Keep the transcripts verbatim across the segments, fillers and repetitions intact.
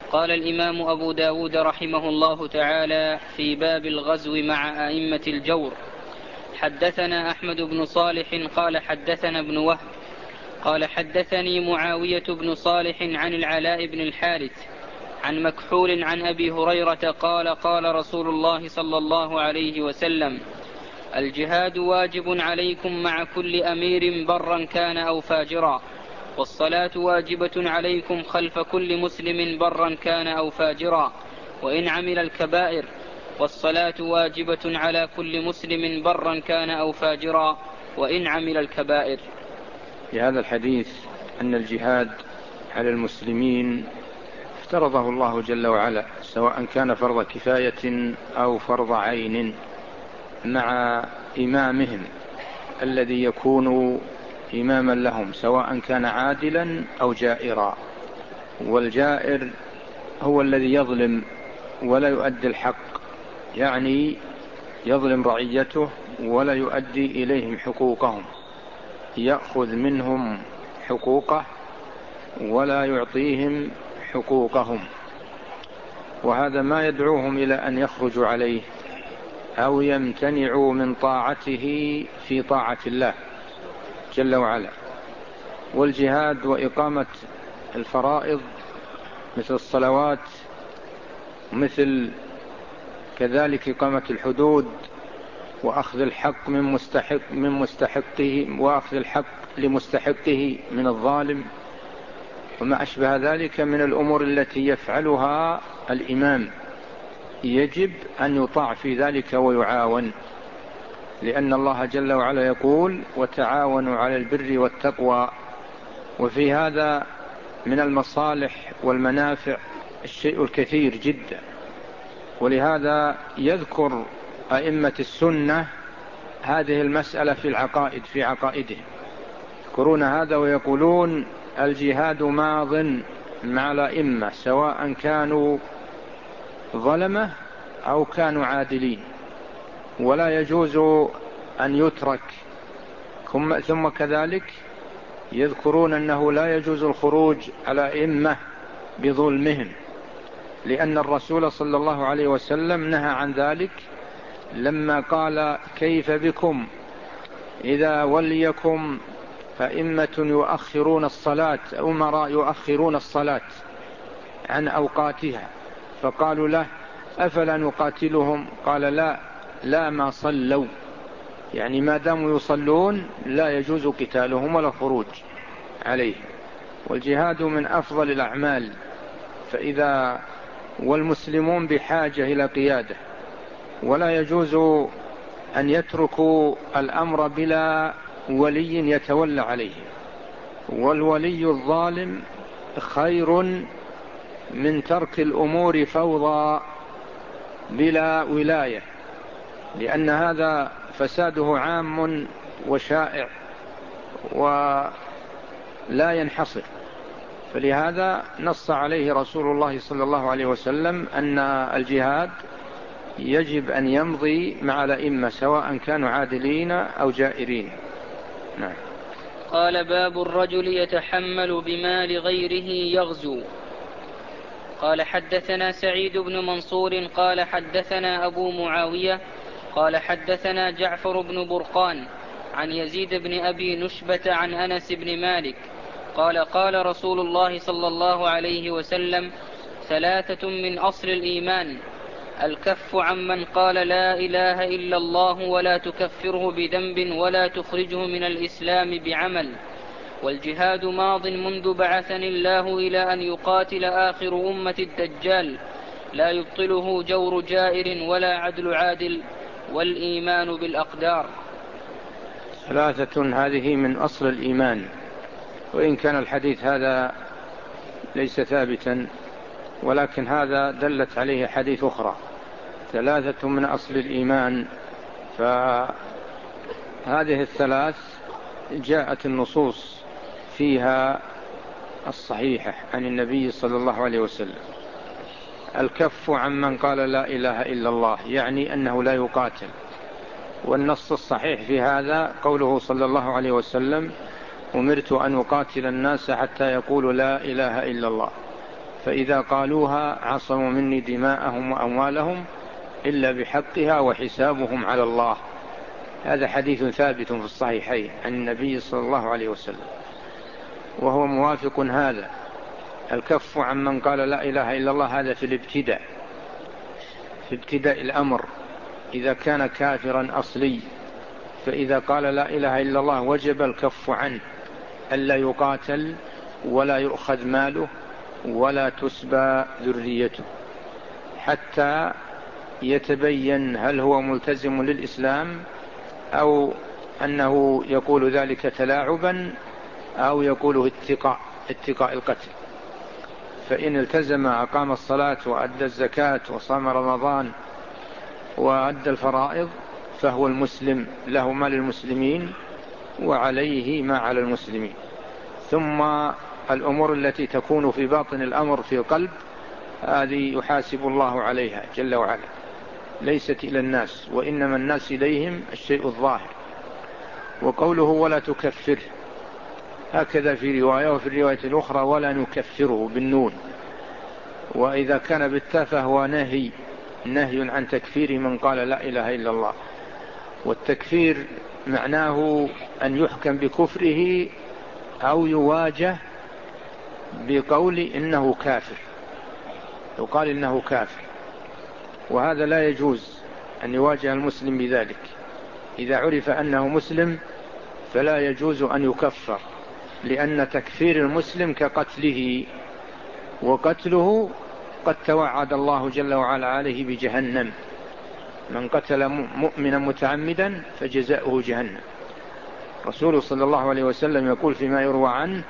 قال الإمام أبو داود رحمه الله تعالى في باب الغزو مع أئمة الجور: حدثنا أحمد بن صالح قال حدثنا ابن وهب قال حدثني معاوية بن صالح عن العلاء بن الحارث عن مكحول عن أبي هريرة قال قال رسول الله صلى الله عليه وسلم: الجهاد واجب عليكم مع كل أمير برا كان أو فاجرا، والصلاة واجبة عليكم خلف كل مسلم برا كان أو فاجرا وإن عمل الكبائر، والصلاة واجبة على كل مسلم برا كان أو فاجرا وإن عمل الكبائر. في هذا الحديث أن الجهاد على المسلمين افترضه الله جل وعلا، سواء كان فرض كفاية أو فرض عين، مع إمامهم الذي يكون إماما لهم، سواء كان عادلا أو جائرا. والجائر هو الذي يظلم ولا يؤدي الحق، يعني يظلم رعيته ولا يؤدي إليهم حقوقهم، يأخذ منهم حقوقه ولا يعطيهم حقوقهم، وهذا ما يدعوهم إلى أن يخرجوا عليه أو يمتنعوا من طاعته في طاعة الله جل وعلا. والجهاد وإقامة الفرائض مثل الصلوات، مثل كذلك إقامة الحدود، وأخذ الحق من مستحق من مستحقه وأخذ الحق لمستحقه من الظالم، وما أشبه ذلك من الأمور التي يفعلها الإمام، يجب أن يطاع في ذلك ويعاون، لأن الله جل وعلا يقول: وتعاونوا على البر والتقوى. وفي هذا من المصالح والمنافع الشيء الكثير جدا، ولهذا يذكر أئمة السنة هذه المسألة في العقائد في عقائدهم، يذكرون هذا ويقولون: الجهاد ماض مع الأئمة سواء كانوا ظلمة أو كانوا عادلين، ولا يجوز أن يترك. ثم كذلك يذكرون أنه لا يجوز الخروج على أئمة بظلمهم، لأن الرسول صلى الله عليه وسلم نهى عن ذلك لما قال: كيف بكم إذا وليكم أئمة يؤخرون الصلاة، أمراء يؤخرون الصلاة عن أوقاتها، فقالوا له: أفلا نقاتلهم؟ قال: لا لا ما صلوا، يعني ما داموا يصلون لا يجوز قتالهم ولا خروج عليهم. والجهاد من أفضل الأعمال، فإذا والمسلمون بحاجة إلى قيادة، ولا يجوز أن يتركوا الأمر بلا ولي يتولى عليه، والولي الظالم خير من ترك الأمور فوضى بلا ولاية، لأن هذا فساده عام وشائع ولا ينحصر. فلهذا نص عليه رسول الله صلى الله عليه وسلم أن الجهاد يجب أن يمضي مع الأئمة سواء كانوا عادلين أو جائرين. نعم. قال: باب الرجل يتحمل بمال غيره يغزو. قال: حدثنا سعيد بن منصور قال حدثنا أبو معاوية قال حدثنا جعفر بن برقان عن يزيد بن أبي نشبة عن أنس بن مالك قال: قال رسول الله صلى الله عليه وسلم: ثلاثة من أصل الإيمان: الكف عمن قال لا إله إلا الله ولا تكفره بذنب ولا تخرجه من الإسلام بعمل، والجهاد ماض منذ بعثني الله إلى أن يقاتل آخر أمة الدجال، لا يبطله جور جائر ولا عدل عادل، والإيمان بالأقدار. ثلاثة هذه من أصل الإيمان، وإن كان الحديث هذا ليس ثابتا، ولكن هذا دلت عليه حديث أخرى: ثلاثة من أصل الإيمان. فهذه الثلاث جاءت النصوص فيها الصحيحة عن النبي صلى الله عليه وسلم: الكف عمن قال لا إله إلا الله، يعني أنه لا يقاتل. والنص الصحيح في هذا قوله صلى الله عليه وسلم: أمرت أن أقاتل الناس حتى يقولوا لا إله إلا الله. فإذا قالوها عصموا مني دماءهم وأموالهم إلا بحقها وحسابهم على الله. هذا حديث ثابت في الصحيحين عن النبي صلى الله عليه وسلم، وهو موافق هذا. الكف عن من قال لا إله إلا الله هذا في الابتداء، في ابتداء الأمر إذا كان كافرا أصلي، فإذا قال لا إله إلا الله وجب الكف عنه، ألا يقاتل ولا يؤخذ ماله ولا تسبى ذريته حتى يتبين هل هو ملتزم للإسلام أو أنه يقول ذلك تلاعبا أو يقوله اتقاء اتقاء القتل. فإن التزم أقام الصلاة وأدى الزكاة وصام رمضان وأدى الفرائض فهو المسلم، له ما للمسلمين وعليه ما على المسلمين. ثم الأمور التي تكون في باطن الأمر في القلب هذه يحاسب الله عليها جل وعلا، ليست إلى الناس، وإنما الناس إليهم الشيء الظاهر. وقوله ولا تكفر هكذا في رواية، وفي الرواية الأخرى ولا نكفره بالنون، وإذا كان بالتاء فهو نهي نهي عن تكفير من قال لا إله إلا الله. والتكفير معناه أن يحكم بكفره أو يواجه بقول إنه كافر، يقال إنه كافر، وهذا لا يجوز أن يواجه المسلم بذلك. إذا عرف أنه مسلم فلا يجوز أن يكفر، لأن تكفير المسلم كقتله، وقتله قد توعد الله جل وعلا عليه بجهنم: من قتل مؤمنا متعمدا فجزاؤه جهنم. رسول صلى الله عليه وسلم يقول فيما يروى عنه: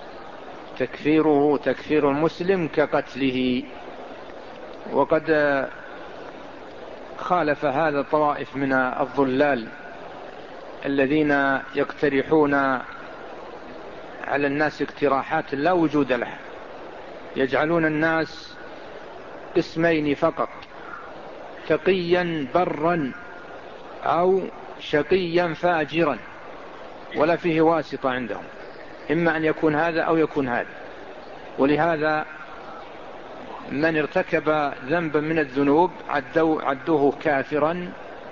تكفيره تكفير المسلم كقتله. وقد خالف هذا طوائف من الضلال الذين يقترحون على الناس اقتراحات لا وجود لها، يجعلون الناس قسمين فقط: تقيا برا أو شقيا فاجرا، ولا فيه واسطة عندهم، إما أن يكون هذا أو يكون هذا. ولهذا من ارتكب ذنبا من الذنوب عدوه, عدوه كافرا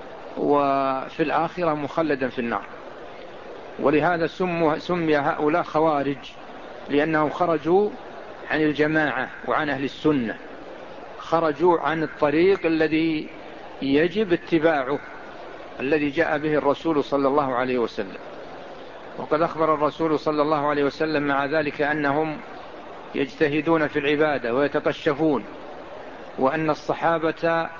وفي الآخرة مخلدا في النار. ولهذا سمي هؤلاء خوارج، لأنهم خرجوا عن الجماعة وعن أهل السنة، خرجوا عن الطريق الذي يجب اتباعه، الذي جاء به الرسول صلى الله عليه وسلم. وقد أخبر الرسول صلى الله عليه وسلم مع ذلك أنهم يجتهدون في العبادة ويتقشفون، وأن الصحابة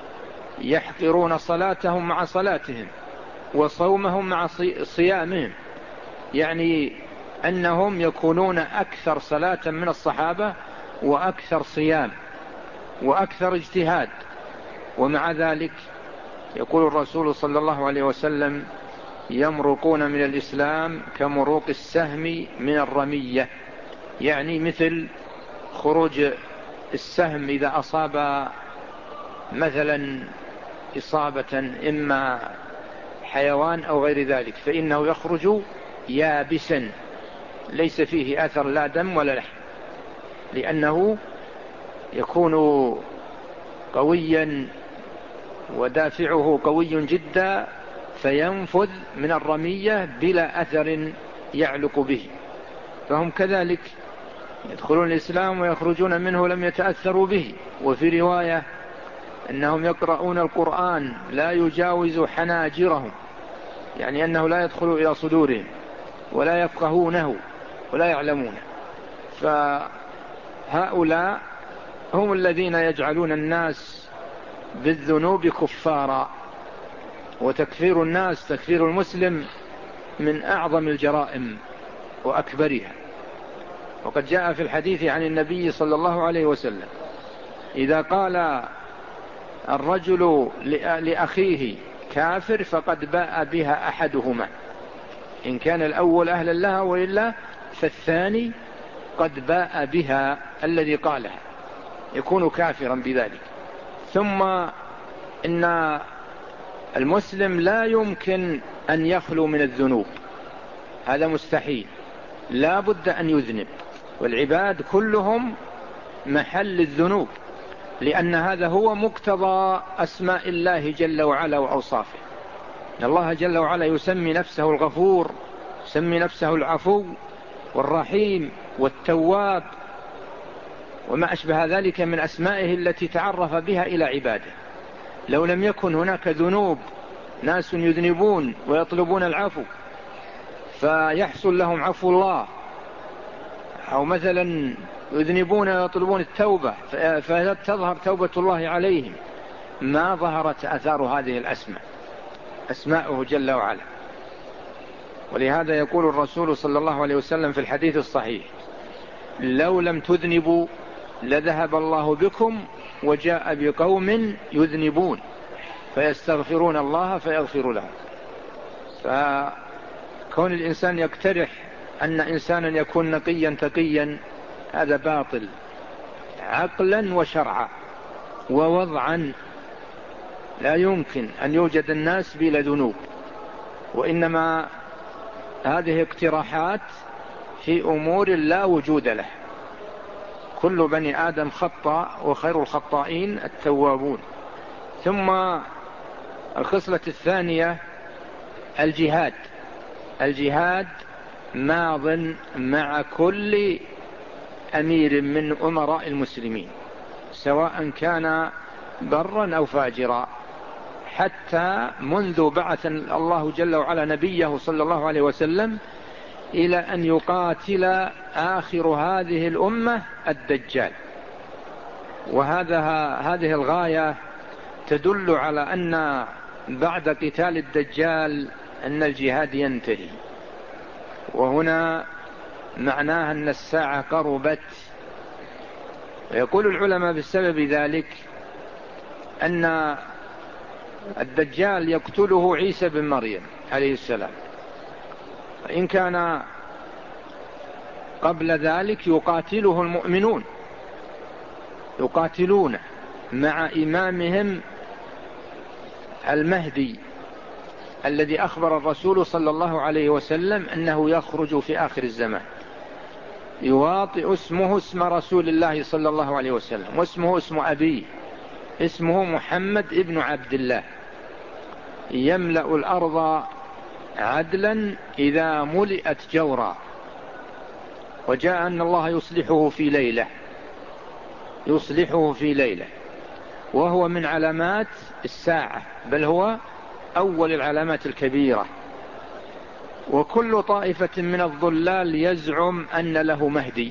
يحقرون صلاتهم مع صلاتهم وصومهم مع صيامهم، يعني أنهم يكونون أكثر صلاة من الصحابة وأكثر صيام وأكثر اجتهاد. ومع ذلك يقول الرسول صلى الله عليه وسلم: يمرقون من الإسلام كمروق السهم من الرمية، يعني مثل خروج السهم إذا أصاب مثلا إصابة إما حيوان أو غير ذلك، فإنه يخرج يابسا ليس فيه أثر لا دم ولا لحم، لأنه يكون قويا ودافعه قوي جدا، فينفذ من الرمية بلا أثر يعلق به. فهم كذلك يدخلون الإسلام ويخرجون منه لم يتأثروا به. وفي رواية أنهم يقرؤون القرآن لا يجاوز حناجرهم، يعني أنه لا يدخل إلى صدورهم ولا يفقهونه ولا يعلمونه. فهؤلاء هم الذين يجعلون الناس بالذنوب كفارا. وتكفير الناس، تكفير المسلم، من أعظم الجرائم وأكبرها. وقد جاء في الحديث عن النبي صلى الله عليه وسلم: إذا قال الرجل لأخيه كافر فقد باء بها أحدهما، إن كان الأول أهلا لها وإلا فالثاني قد باء بها، الذي قالها يكون كافرا بذلك. ثم إن المسلم لا يمكن أن يخلو من الذنوب، هذا مستحيل، لا بد أن يذنب. والعباد كلهم محل الذنوب، لأن هذا هو مقتضى أسماء الله جل وعلا وأوصافه. إن الله جل وعلا يسمي نفسه الغفور، يسمي نفسه العفو والرحيم والتواب وما أشبه ذلك من أسمائه التي تعرف بها إلى عباده. لو لم يكن هناك ذنوب، ناس يذنبون ويطلبون العفو فيحصل لهم عفو الله، أو مثلا يذنبون ويطلبون التوبة فتظهر توبة الله عليهم، ما ظهرت آثار هذه الأسماء، أسماؤه جل وعلا. ولهذا يقول الرسول صلى الله عليه وسلم في الحديث الصحيح: لو لم تذنبوا لذهب الله بكم وجاء بقوم يذنبون فيستغفرون الله فيغفر لهم. فكون الإنسان يقترح أن إنسانا يكون نقيا تقيا هذا باطل عقلا وشرعا ووضعا. لا يمكن أن يوجد الناس بلا ذنوب، وإنما هذه اقتراحات في أمور لا وجود له. كل بني آدم خطأ وخير الخطائين التوابون. ثم الخصلة الثانية الجهاد. الجهاد ماض مع كل أمير من أمراء المسلمين، سواء كان برا أو فاجرا، حتى منذ بعث الله جل وعلا نبيه صلى الله عليه وسلم إلى أن يقاتل آخر هذه الأمة الدجال. وهذا هذه الغاية تدل على أن بعد قتال الدجال أن الجهاد ينتهي، وهنا معناها أن الساعة قربت. ويقول العلماء بسبب ذلك أن الدجال يقتله عيسى بن مريم عليه السلام، فإن كان قبل ذلك يقاتله المؤمنون، يقاتلون مع إمامهم المهدي الذي أخبر الرسول صلى الله عليه وسلم أنه يخرج في آخر الزمان، يواطئ اسمه اسم رسول الله صلى الله عليه وسلم، واسمه اسم أبيه، اسمه محمد ابن عبد الله، يملأ الأرض عدلا إذا ملئت جورا. وجاء أن الله يصلحه في ليلة، يصلحه في ليلة، وهو من علامات الساعة، بل هو أول العلامات الكبيرة. وكل طائفة من الضلال يزعم أن له مهدي،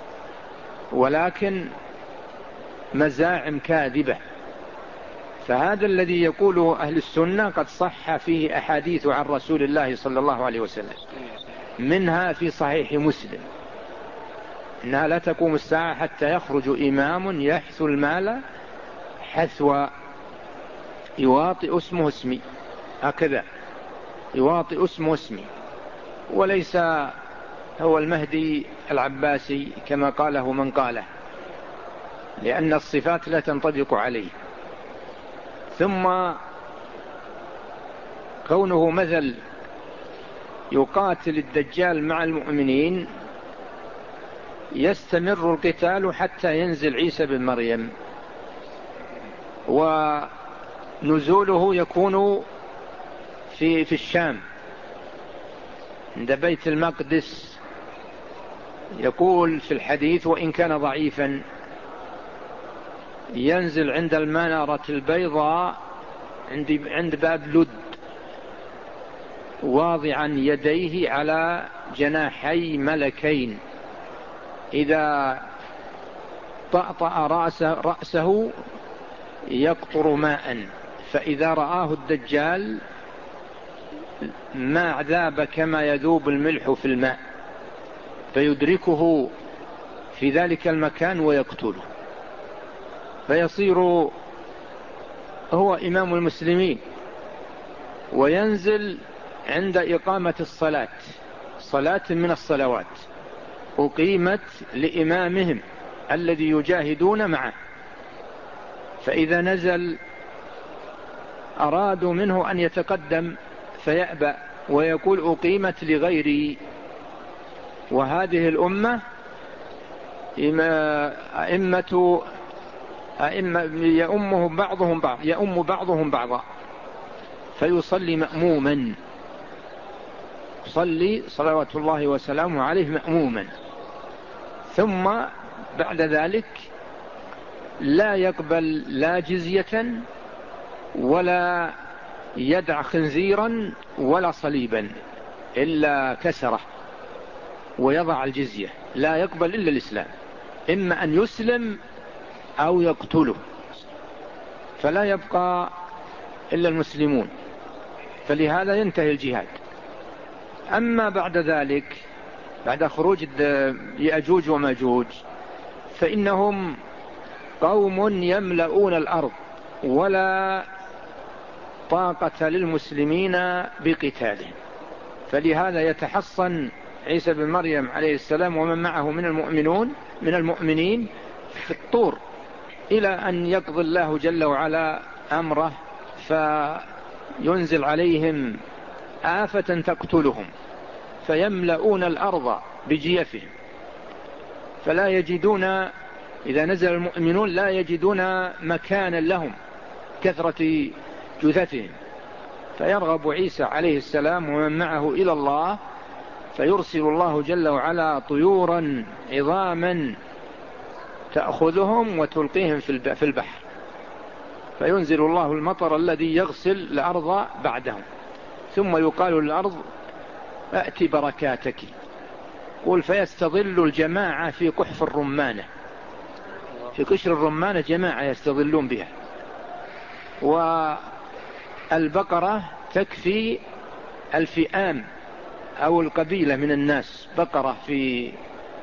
ولكن مزاعم كاذبة. فهذا الذي يقوله أهل السنة قد صح فيه أحاديث عن رسول الله صلى الله عليه وسلم، منها في صحيح مسلم إنها لا تقوم الساعة حتى يخرج إمام يحث المال حثوى، يواطئ اسمه اسمي، هكذا يواطئ اسمه اسمي، وليس هو المهدي العباسي كما قاله من قاله، لأن الصفات لا تنطبق عليه. ثم كونه مثل يقاتل الدجال مع المؤمنين، يستمر القتال حتى ينزل عيسى بن مريم، ونزوله يكون في في الشام عند بيت المقدس. يقول في الحديث وإن كان ضعيفا: ينزل عند المنارة البيضاء عند عند باب لد، واضعا يديه على جناحي ملكين، إذا طأطأ رأسه, رأسه يقطر ماء، فإذا رآه الدجال ما ذاب كما يذوب الملح في الماء، فيدركه في ذلك المكان ويقتله، فيصير هو إمام المسلمين. وينزل عند إقامة الصلاة، صلاة من الصلوات أقيمت لإمامهم الذي يجاهدون معه، فإذا نزل أرادوا منه أن يتقدم فيأبى ويقول أقيمت لغيري. وهذه الأمة أئمة أئمة يأمه بعضهم بعض يأم بعضهم بعضا فيصلي مأموما، يصلي صلوات الله وسلامه عليه مأموما، ثم بعد ذلك لا يقبل لا جزية ولا يدع خنزيرا ولا صليبا إلا كسره ويضع الجزية، لا يقبل إلا الإسلام، إما أن يسلم أو يقتله، فلا يبقى إلا المسلمون، فلهذا ينتهي الجهاد. أما بعد ذلك بعد خروج يأجوج وماجوج فإنهم قوم يملؤون الأرض ولا طاقة للمسلمين بقتالهم، فلهذا يتحصن عيسى بن مريم عليه السلام ومن معه من المؤمنون من المؤمنين في الطور إلى أن يقضي الله جل وعلا أمره فينزل عليهم آفة تقتلهم فيملؤون الأرض بجيفهم، فلا يجدون إذا نزل المؤمنون لا يجدون مكانا لهم كثرة جثثهم، فيرغب عيسى عليه السلام ومن معه إلى الله فيرسل الله جل وعلا طيورا عظاما تأخذهم وتلقيهم في البحر، فينزل الله المطر الذي يغسل الأرض بعدهم، ثم يقال للأرض أأتي بركاتك، قل فيستظل الجماعة في قحف الرمانة، في قشر الرمانة جماعة يستظلون بها، والبقرة تكفي الفئام أو القبيلة من الناس، بقرة في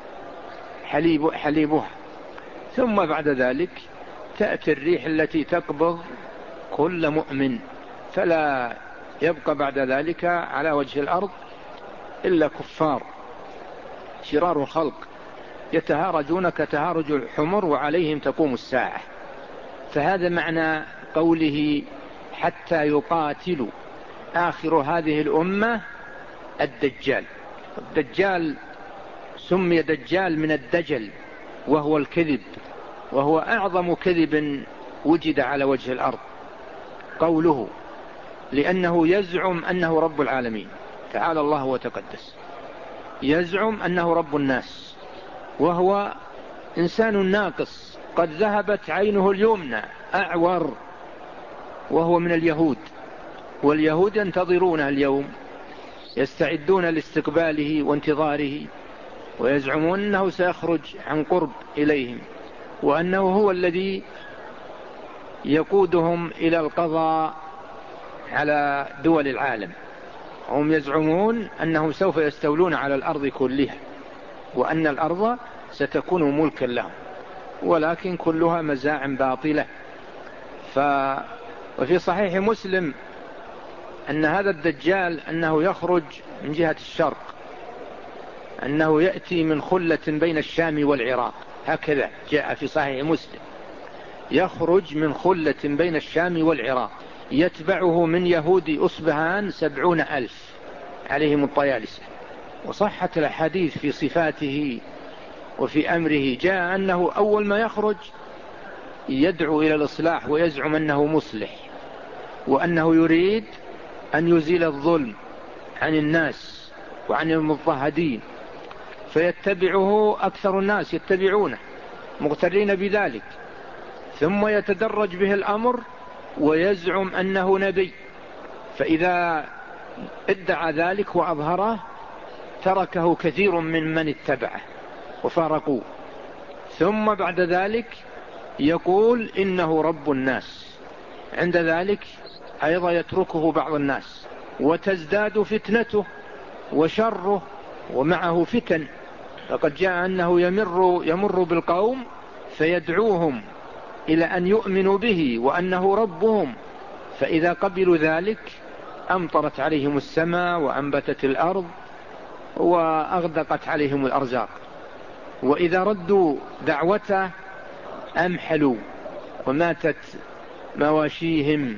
حليب حليبها، ثم بعد ذلك تأتي الريح التي تقبض كل مؤمن، فلا يبقى بعد ذلك على وجه الأرض إلا كفار شرار الخلق يتهارجون كتهارج الحمر وعليهم تقوم الساعة. فهذا معنى قوله حتى يقاتلوا آخر هذه الأمة الدجال. الدجال سمي دجال من الدجل وهو الكذب، وهو أعظم كذب وجد على وجه الأرض قوله، لأنه يزعم أنه رب العالمين تعالى الله وتقدس، يزعم أنه رب الناس وهو إنسان ناقص قد ذهبت عينه اليمنى أعور، وهو من اليهود، واليهود ينتظرونه اليوم يستعدون لاستقباله وانتظاره، ويزعمون أنه سيخرج عن قرب إليهم وأنه هو الذي يقودهم إلى القضاء على دول العالم. هم يزعمون أنهم سوف يستولون على الأرض كلها وأن الأرض ستكون ملكا لهم، ولكن كلها مزاعم باطلة. ف... وفي صحيح مسلم أن هذا الدجال أنه يخرج من جهة الشرق، أنه يأتي من خلة بين الشام والعراق، هكذا جاء في صحيح مسلم، يخرج من خلة بين الشام والعراق، يتبعه من يهود أصبهان سبعون ألف عليهم الطيالسة. وصحت الحديث في صفاته وفي أمره، جاء أنه أول ما يخرج يدعو إلى الإصلاح ويزعم أنه مصلح، وأنه يريد أن يزيل الظلم عن الناس وعن المضطهدين، فيتبعه أكثر الناس يتبعونه مغترين بذلك، ثم يتدرج به الأمر ويزعم أنه نبي، فإذا ادعى ذلك وأظهره تركه كثير من من اتبعه وفارقوه، ثم بعد ذلك يقول إنه رب الناس، عند ذلك أيضا يتركه بعض الناس وتزداد فتنته وشره ومعه فتن. فقد جاء أنه يمر, يمر بالقوم فيدعوهم إلى أن يؤمنوا به وأنه ربهم، فإذا قبلوا ذلك أمطرت عليهم السماء وأنبتت الأرض وأغدقت عليهم الأرزاق، وإذا ردوا دعوته أمحلوا وماتت مواشيهم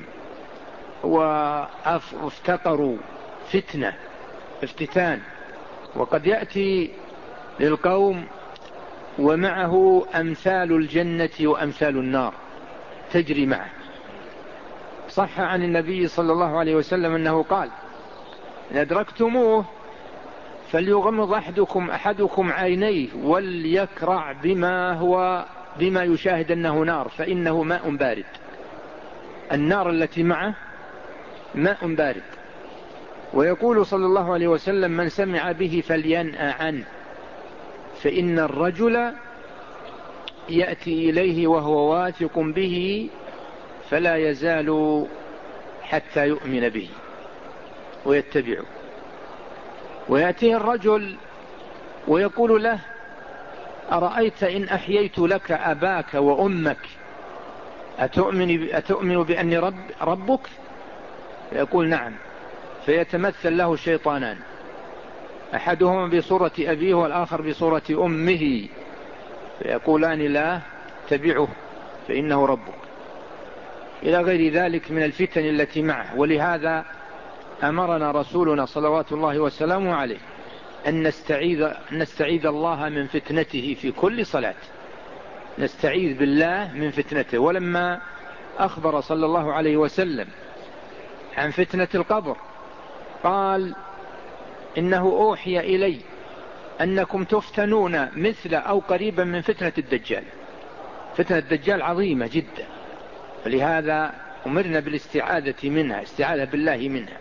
وافتقروا فتنة افتتان. وقد يأتي للقوم ومعه أمثال الجنة وأمثال النار تجري معه. صح عن النبي صلى الله عليه وسلم أنه قال: إن أدركتموه فليغمض أحدكم أحدكم عينيه وليكرع بما هو بما يشاهد أنه نار، فإنه ماء بارد. النار التي معه ماء بارد. ويقول صلى الله عليه وسلم: من سمع به فلينأ عنه، فإن الرجل يأتي إليه وهو واثق به فلا يزال حتى يؤمن به ويتبعه. ويأتيه الرجل ويقول له: أرأيت إن أحييت لك أباك وأمك أتؤمن, أتؤمن بأني رب ربك؟ يقول: نعم. فيتمثل له شيطانان، أحدهما بصورة أبيه والآخر بصورة أمه، فيقولان: لا تبعه فإنه ربك، إلى غير ذلك من الفتن التي معه. ولهذا أمرنا رسولنا صلوات الله وسلامه عليه أن نستعيذ, نستعيذ الله من فتنته في كل صلاة، نستعيذ بالله من فتنته. ولما أخبر صلى الله عليه وسلم عن فتنة القبر قال: إنه أوحي إلي أنكم تفتنون مثل أو قريبا من فتنة الدجال. فتنة الدجال عظيمة جدا، ولهذا أمرنا بالاستعاذة منها، استعاذة بالله منها.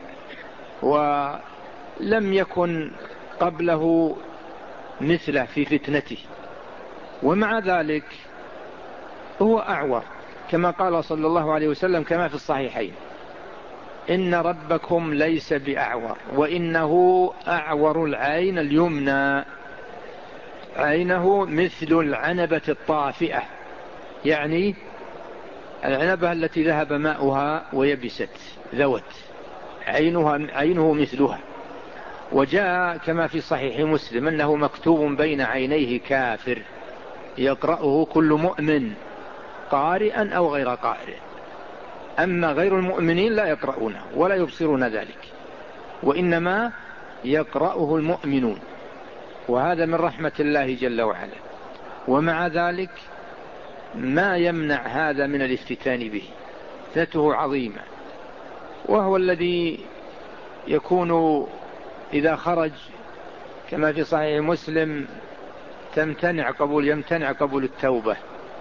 ولم يكن قبله مثله في فتنته. ومع ذلك هو أعور، كما قال صلى الله عليه وسلم كما في الصحيحين: إن ربكم ليس بأعور وإنه أعور العين اليمنى، عينه مثل العنبة الطافئة، يعني العنبة التي ذهب ماؤها ويبست ذوت، عينها عينه مثلها. وجاء كما في صحيح مسلم أنه مكتوب بين عينيه كافر يقرأه كل مؤمن قارئا أو غير قارئ، أما غير المؤمنين لا يقرؤونه ولا يبصرون ذلك، وإنما يقرأه المؤمنون، وهذا من رحمة الله جل وعلا. ومع ذلك ما يمنع هذا من الافتتان به، فتنته عظيمة. وهو الذي يكون إذا خرج كما في صحيح مسلم تمتنع قبول يمتنع قبول التوبة.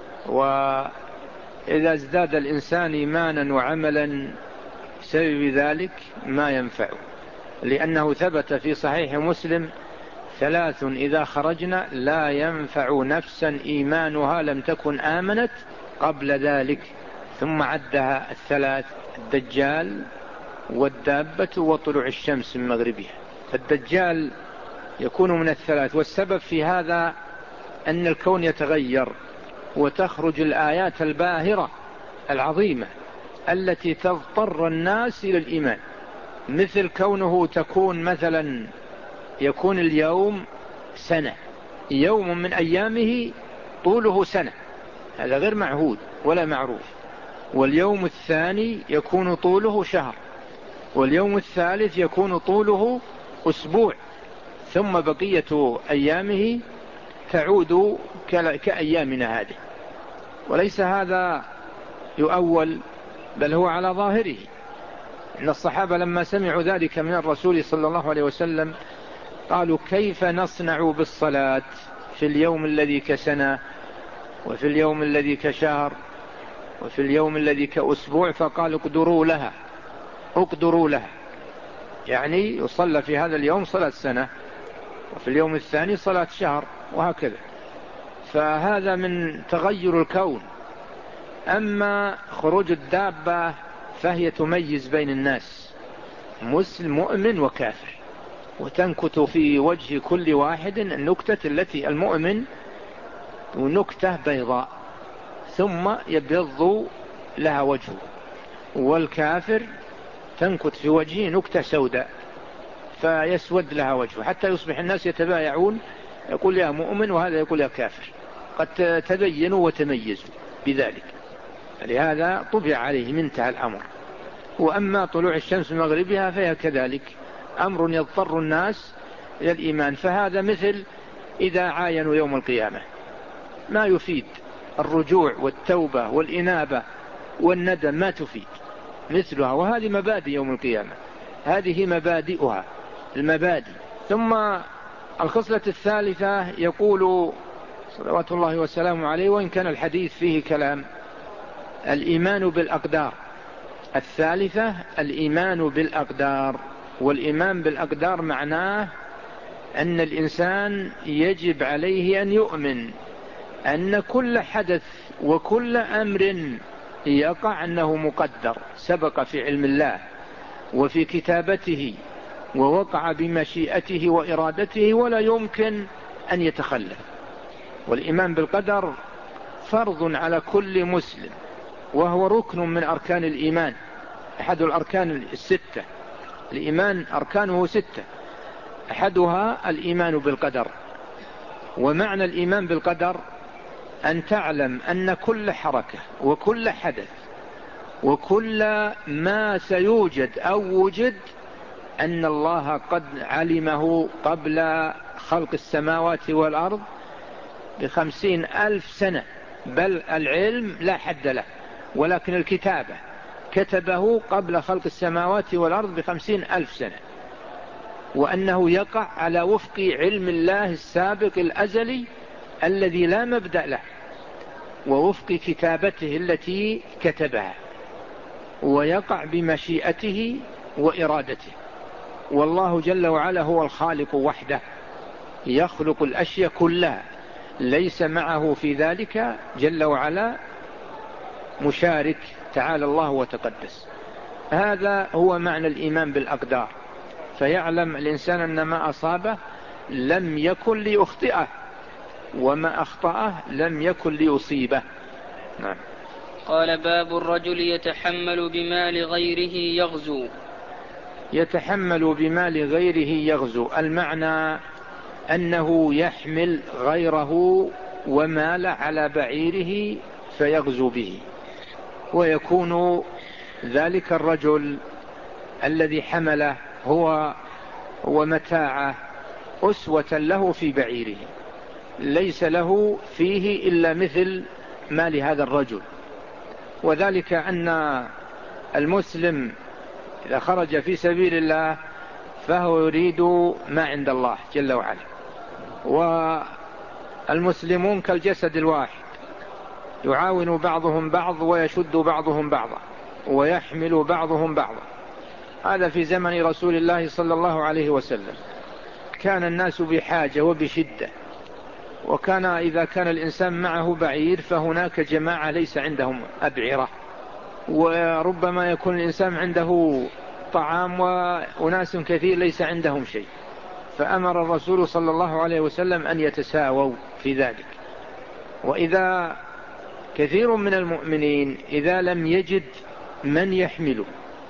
وإذا ازداد الإنسان إيمانا وعملا بسبب ذلك ما ينفعه، لأنه ثبت في صحيح مسلم: ثلاث إذا خرجنا لا ينفع نفسا إيمانها لم تكن آمنت قبل ذلك، ثم عدها الثلاث: الدجال والدابة وطلوع الشمس من مغربها. فالدجال يكون من الثلاث. والسبب في هذا أن الكون يتغير وتخرج الآيات الباهرة العظيمة التي تضطر الناس إلى الإيمان، مثل كونه تكون مثلا يكون اليوم سنة، يوم من أيامه طوله سنة، هذا غير معهود ولا معروف. واليوم الثاني يكون طوله شهر، واليوم الثالث يكون طوله أسبوع، ثم بقية أيامه تعود كأيامنا هذه. وليس هذا يؤول، بل هو على ظاهره. إن الصحابة لما سمعوا ذلك من الرسول صلى الله عليه وسلم قالوا: كيف نصنع بالصلاة في اليوم الذي كسنة وفي اليوم الذي كشهر وفي اليوم الذي كأسبوع؟ فقالوا: اقدروا لها اقدروا لها، يعني يصلى في هذا اليوم صلاة سنة وفي اليوم الثاني صلاة شهر، وهكذا. فهذا من تغير الكون. أما خروج الدابة فهي تميز بين الناس، مسلم مؤمن وكافر، وتنكت في وجه كل واحد النكتة التي المؤمن نكتة بيضاء ثم يبيض لها وجهه، والكافر تنكت في وجهه نكتة سوداء فيسود لها وجهه، حتى يصبح الناس يتبايعون، يقول يا مؤمن وهذا يقول يا كافر، قد تبينوا وتميزوا بذلك. لهذا طبع عليه منتهى الأمر. وأما طلوع الشمس من مغربها فهي كذلك أمر يضطر الناس إلى الإيمان. فهذا مثل إذا عاينوا يوم القيامة ما يفيد. الرجوع والتوبة والإنابة والندم ما تفيد مثلها، وهذه مبادئ يوم القيامة، هذه مبادئها المبادئ. ثم الخصلة الثالثة يقول صلوات الله وسلامه عليه، وإن كان الحديث فيه كلام، الإيمان بالأقدار. الثالثة الإيمان بالأقدار. والإيمان بالأقدار معناه أن الإنسان يجب عليه أن يؤمن أن كل حدث وكل أمر يقع أنه مقدر، سبق في علم الله وفي كتابته، ووقع بمشيئته وإرادته، ولا يمكن أن يتخلف. والإيمان بالقدر فرض على كل مسلم، وهو ركن من أركان الإيمان، أحد الأركان الستة. الإيمان أركانه ستة، أحدها الإيمان بالقدر. ومعنى الإيمان بالقدر أن تعلم أن كل حركة وكل حدث وكل ما سيوجد أو وجد أن الله قد علمه قبل خلق السماوات والأرض بخمسين ألف سنة، بل العلم لا حد له، ولكن الكتابة كتبه قبل خلق السماوات والأرض بخمسين ألف سنة، وأنه يقع على وفق علم الله السابق الأزلي الذي لا مبدأ له، ووفق كتابته التي كتبها، ويقع بمشيئته وإرادته. والله جل وعلا هو الخالق وحده، يخلق الأشياء كلها، ليس معه في ذلك جل وعلا مشارك، تعالى الله وتقدس. هذا هو معنى الإيمان بالأقدار. فيعلم الإنسان أن ما أصابه لم يكن ليخطئه، وما أخطأه لم يكن ليصيبه. نعم. قال: باب الرجل يتحمل بمال غيره يغزو. يتحمل بمال غيره يغزو، المعنى أنه يحمل غيره ومال على بعيره فيغزو به، ويكون ذلك الرجل الذي حمله هو ومتاعه أسوة له في بعيره، ليس له فيه إلا مثل مال هذا الرجل. وذلك أن المسلم إذا خرج في سبيل الله فهو يريد ما عند الله جل وعلا. والمسلمون كالجسد الواحد، يعاون بعضهم بعض ويشد بعضهم بعضا ويحمل بعضهم بعضا. هذا في زمن رسول الله صلى الله عليه وسلم كان الناس بحاجة وبشدة، وكان إذا كان الإنسان معه بعير فهناك جماعة ليس عندهم أبعرة، وربما يكون الإنسان عنده طعام وناس كثير ليس عندهم شيء، فأمر الرسول صلى الله عليه وسلم أن يتساووا في ذلك. وإذا كثير من المؤمنين إذا لم يجد من يحمله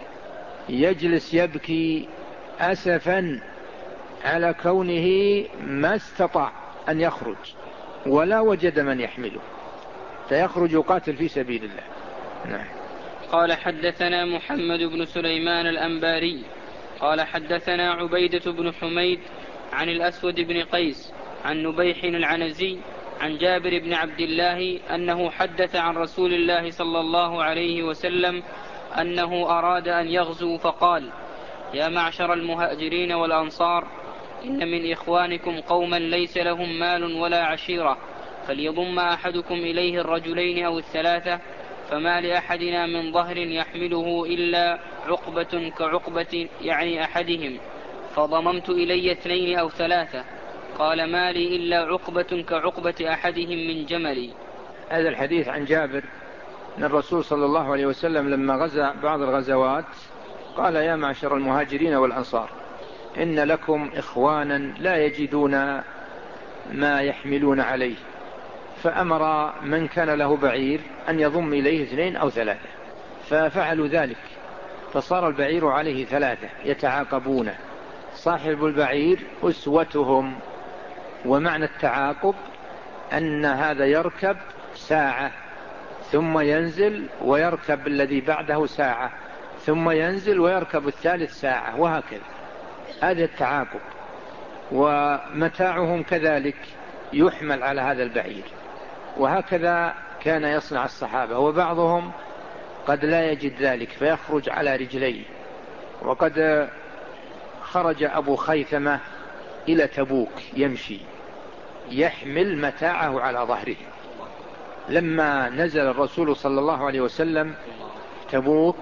يجلس يبكي أسفا على كونه ما استطاع أن يخرج ولا وجد من يحمله، فيخرج يقاتل في سبيل الله. نعم. قال: حدثنا محمد بن سليمان الأنباري قال: حدثنا عبيدة بن حميد عن الأسود بن قيس عن نبيح العنزي عن جابر بن عبد الله أنه حدث عن رسول الله صلى الله عليه وسلم أنه أراد أن يغزو فقال: يا معشر المهاجرين والأنصار، إن من إخوانكم قوما ليس لهم مال ولا عشيرة، فليضم أحدكم إليه الرجلين أو الثلاثة، فما لأحدنا من ظهر يحمله إلا عقبة كعقبة يعني أحدهم، فضممت إلي اثنين أو ثلاثة. قال: ما لي إلا عقبة كعقبة أحدهم من جملي. هذا الحديث عن جابر أن الرسول صلى الله عليه وسلم لما غزا بعض الغزوات قال: يا معشر المهاجرين والأنصار، إن لكم إخوانا لا يجدون ما يحملون عليه، فأمر من كان له بعير أن يضم إليه اثنين أو ثلاثة، ففعلوا ذلك، فصار البعير عليه ثلاثة يتعاقبون، صاحب البعير أسوتهم. ومعنى التعاقب أن هذا يركب ساعة ثم ينزل ويركب الذي بعده ساعة ثم ينزل ويركب الثالث ساعة، وهكذا. هذا التعاقب. ومتاعهم كذلك يحمل على هذا البعير، وهكذا كان يصنع الصحابة. وبعضهم قد لا يجد ذلك فيخرج على رجليه. وقد خرج أبو خيثمة إلى تبوك يمشي يحمل متاعه على ظهره. لما نزل الرسول صلى الله عليه وسلم تبوك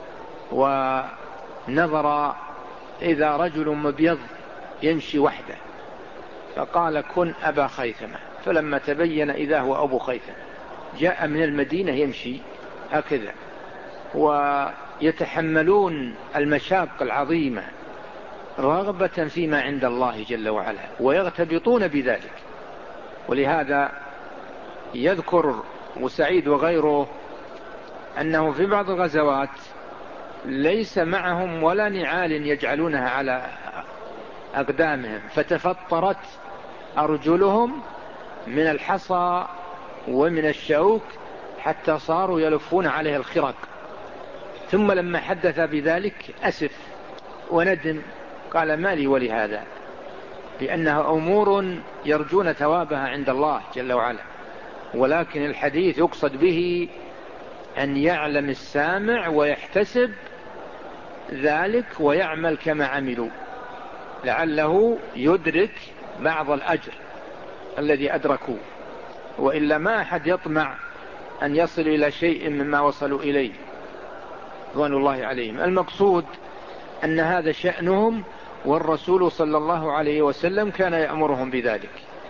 ونظر إذا رجل مبيض يمشي وحده فقال كن أبا خيثمة، فلما تبين إذا هو أبو خيثمة جاء من المدينة يمشي هكذا، ويتحملون المشاق العظيمة رغبة فيما عند الله جل وعلا ويغتبطون بذلك. ولهذا يذكر مسعيد وغيره أنه في بعض الغزوات ليس معهم ولا نعال يجعلونها على أقدامهم فتفطرت أرجلهم من الحصى ومن الشوك حتى صاروا يلفون عليه الخرق. ثم لما حدث بذلك أسف وندم، قال ما لي ولهذا، لأنها أمور يرجون ثوابها عند الله جل وعلا. ولكن الحديث يقصد به أن يعلم السامع ويحتسب ذلك ويعمل كما عملوا لعله يدرك بعض الأجر الذي أدركوه، وإلا ما أحد يطمع أن يصل إلى شيء مما وصلوا إليه رضوان الله عليهم. المقصود أن هذا شأنهم، والرسول صلى الله عليه وسلم كان يأمرهم بذلك،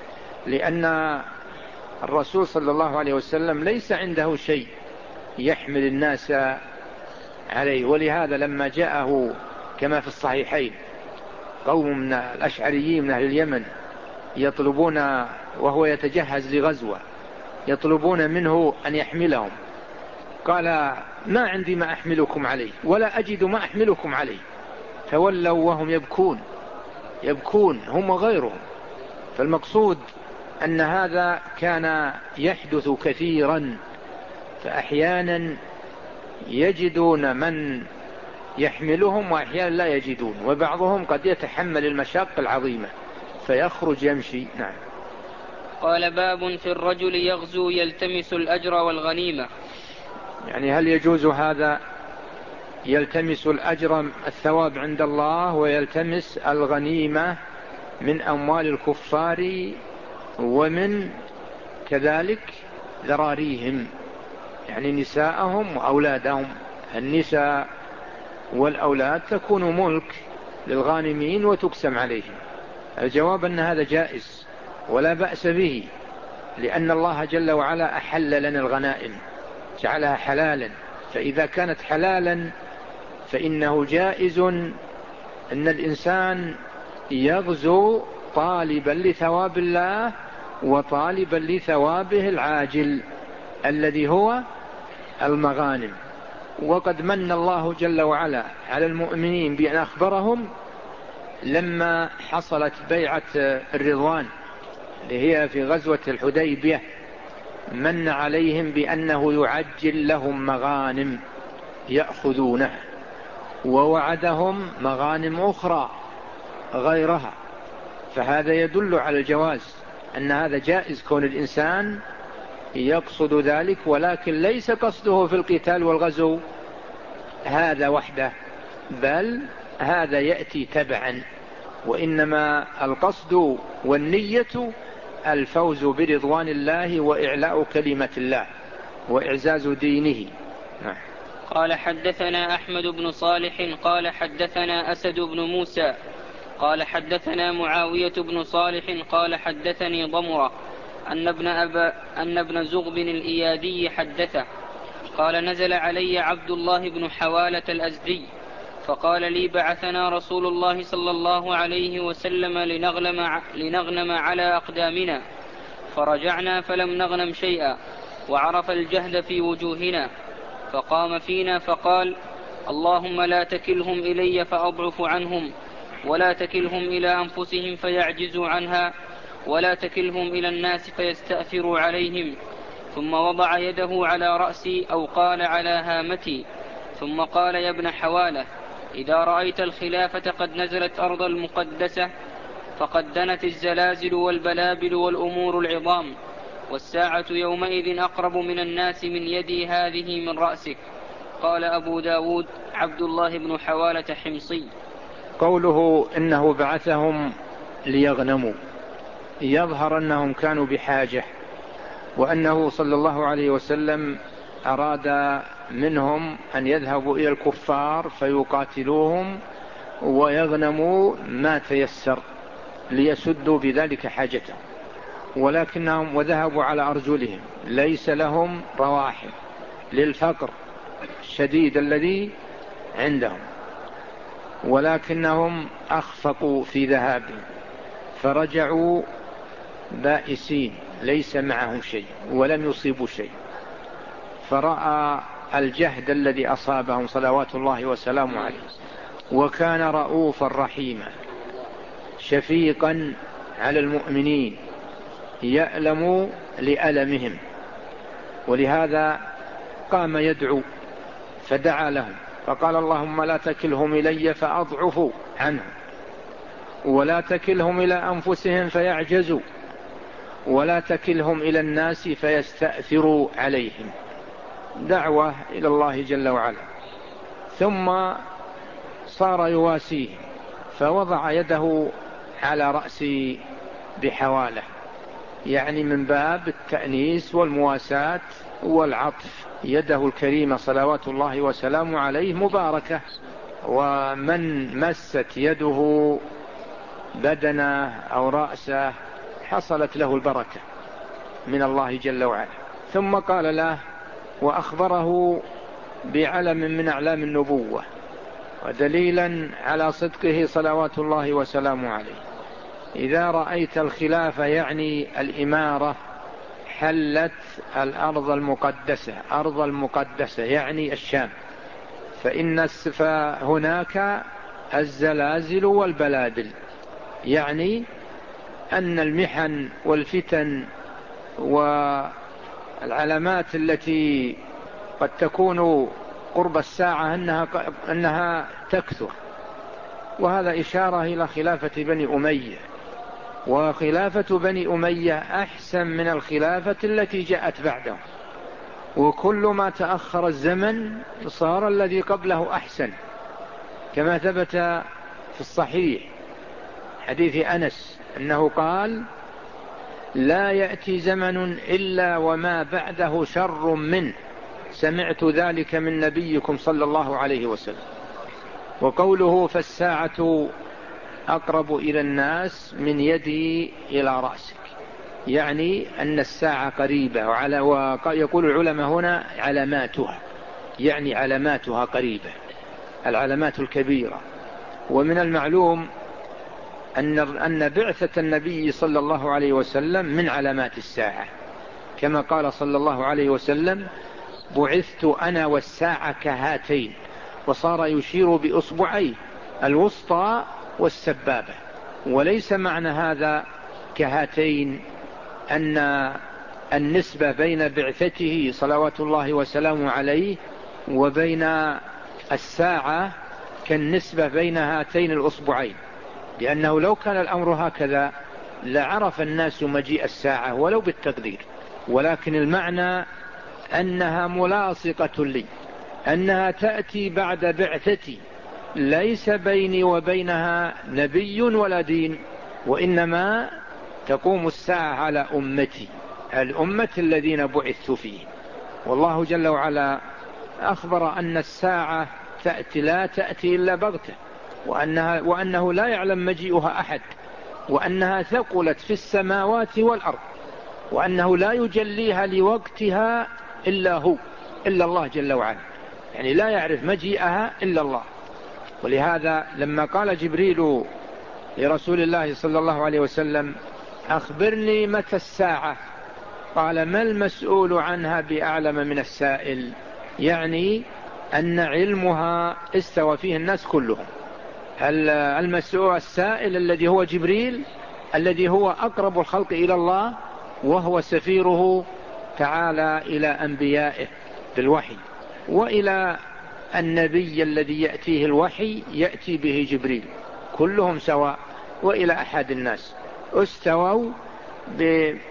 لأن الرسول صلى الله عليه وسلم ليس عنده شيء يحمل الناس عليه. ولهذا لما جاءه كما في الصحيحين قوم من الأشعريين من أهل اليمن يطلبون وهو يتجهز لغزوة يطلبون منه أن يحملهم، قال ما عندي ما أحملكم عليه ولا أجد ما أحملكم عليه، فولوا وهم يبكون يبكون هم وغيرهم. فالمقصود أن هذا كان يحدث كثيرا، فأحيانا يجدون من يحملهم وأحيانا لا يجدون، وبعضهم قد يتحمل المشاق العظيمة فيخرج يمشي. نعم. قال باب في الرجل يغزو يلتمس الأجر والغنيمة. يعني هل يجوز هذا؟ يلتمس الأجر الثواب عند الله ويلتمس الغنيمة من أموال الكفار ومن كذلك ذراريهم، يعني نساءهم وأولادهم. النساء والأولاد تكون ملك للغانمين وتقسم عليهم. الجواب أن هذا جائز ولا بأس به، لأن الله جل وعلا أحل لنا الغنائم جعلها حلالا، فإذا كانت حلالا فإنه جائز أن الإنسان يغزو طالبا لثواب الله وطالبا لثوابه العاجل الذي هو المغانم. وقد من الله جل وعلا على المؤمنين بأن أخبرهم لما حصلت بيعة الرضوان اللي هي في غزوة الحديبية، من عليهم بأنه يعجل لهم مغانم يأخذونها، ووعدهم مغانم أخرى غيرها. فهذا يدل على الجواز، أن هذا جائز كون الإنسان يقصد ذلك، ولكن ليس قصده في القتال والغزو هذا وحده، بل هذا يأتي تبعا، وإنما القصد والنية الفوز برضوان الله وإعلاء كلمة الله وإعزاز دينه. قال حدثنا أحمد بن صالح قال حدثنا أسد بن موسى قال حدثنا معاوية بن صالح قال حدثني ضمرة أن ابن, أبا أن ابن زغب الإيادي حدثه قال نزل علي عبد الله بن حوالة الأزدي فقال لي بعثنا رسول الله صلى الله عليه وسلم لنغنم, لنغنم على أقدامنا، فرجعنا فلم نغنم شيئا وعرف الجهد في وجوهنا، فقام فينا فقال اللهم لا تكلهم إلي فأضعف عنهم، ولا تكلهم إلى أنفسهم فيعجزوا عنها، ولا تكلهم إلى الناس فيستأثروا عليهم. ثم وضع يده على رأسي أو قال على هامتي، ثم قال يا ابن حوالة إذا رأيت الخلافة قد نزلت أرض المقدسة فقد دنت الزلازل والبلابل والأمور العظام، والساعة يومئذ أقرب من الناس من يدي هذه من رأسك. قال أبو داود عبد الله بن حوالة حمصي. قوله إنه بعثهم ليغنموا يظهر أنهم كانوا بحاجة، وأنه صلى الله عليه وسلم أراد منهم أن يذهبوا إلى الكفار فيقاتلوهم ويغنموا ما تيسر ليسدوا بذلك حاجتهم، ولكنهم وذهبوا على أرجلهم ليس لهم رواحل للفقر الشديد الذي عندهم، ولكنهم أخفقوا في ذهابهم فرجعوا بائسين ليس معهم شيء ولم يصيبوا شيء، فرأى الجهد الذي أصابهم صلوات الله وسلامه عليه، وكان رؤوفا رحيما شفيقا على المؤمنين يألم لألمهم، ولهذا قام يدعو فدعا لهم فقال اللهم لا تكلهم إلي فأضعفوا عنهم، ولا تكلهم إلى أنفسهم فيعجزوا، ولا تكلهم إلى الناس فيستأثروا عليهم. دعوة إلى الله جل وعلا. ثم صار يواسيه فوضع يده على رأسي بحواله، يعني من باب التأنيس والمواساة والعطف. يده الكريمة صلوات الله وسلامه عليه مباركة، ومن مست يده بدنه أو رأسه حصلت له البركة من الله جل وعلا. ثم قال له وأخبره بعلم من أعلام النبوة ودليلا على صدقه صلوات الله وسلامه عليه: إذا رأيت الخلافة يعني الإمارة حلت الأرض المقدسة، أرض المقدسة يعني الشام، فإن هناك الزلازل والبلادل، يعني أن المحن والفتن والعلامات التي قد تكون قرب الساعة أنها, أنها تكثر. وهذا إشارة إلى خلافة بني أمية، وخلافة بني أمية أحسن من الخلافة التي جاءت بعده، وكل ما تأخر الزمن صار الذي قبله أحسن، كما ثبت في الصحيح حديث أنس أنه قال: لا يأتي زمن إلا وما بعده شر منه، سمعت ذلك من نبيكم صلى الله عليه وسلم. وقوله فالساعة أقرب إلى الناس من يدي إلى رأسك، يعني أن الساعة قريبة، وعلى ويقول العلماء هنا علاماتها، يعني علاماتها قريبة، العلامات الكبيرة. ومن المعلوم أن أن بعثة النبي صلى الله عليه وسلم من علامات الساعة، كما قال صلى الله عليه وسلم: بعثت أنا والساعة كهاتين، وصار يشير بأصبعيه الوسطى والسبابة. وليس معنى هذا كهاتين أن النسبة بين بعثته صلوات الله وسلامه عليه وبين الساعة كالنسبة بين هاتين الأصبعين، لأنه لو كان الأمر هكذا لعرف الناس مجيء الساعة ولو بالتقدير، ولكن المعنى أنها ملاصقة لي، أنها تأتي بعد بعثتي، ليس بيني وبينها نبي ولا دين، وإنما تقوم الساعة على أمتي، الأمة الذين بعثت فيه. والله جل وعلا أخبر أن الساعة تأتي لا تأتي إلا بغتة، وأنها وأنه لا يعلم مجيئها أحد، وأنها ثقلت في السماوات والأرض، وأنه لا يجليها لوقتها إلا هو، إلا الله جل وعلا، يعني لا يعرف مجيئها إلا الله. ولهذا لما قال جبريل لرسول الله صلى الله عليه وسلم: أخبرني متى الساعة، قال: ما المسؤول عنها بأعلم من السائل، يعني أن علمها استوى فيه الناس كلهم. المسؤول السائل الذي هو جبريل، الذي هو أقرب الخلق إلى الله، وهو سفيره تعالى إلى أنبيائه بالوحي، وإلى النبي الذي يأتيه الوحي يأتي به جبريل، كلهم سواء، وإلى أحد الناس استووا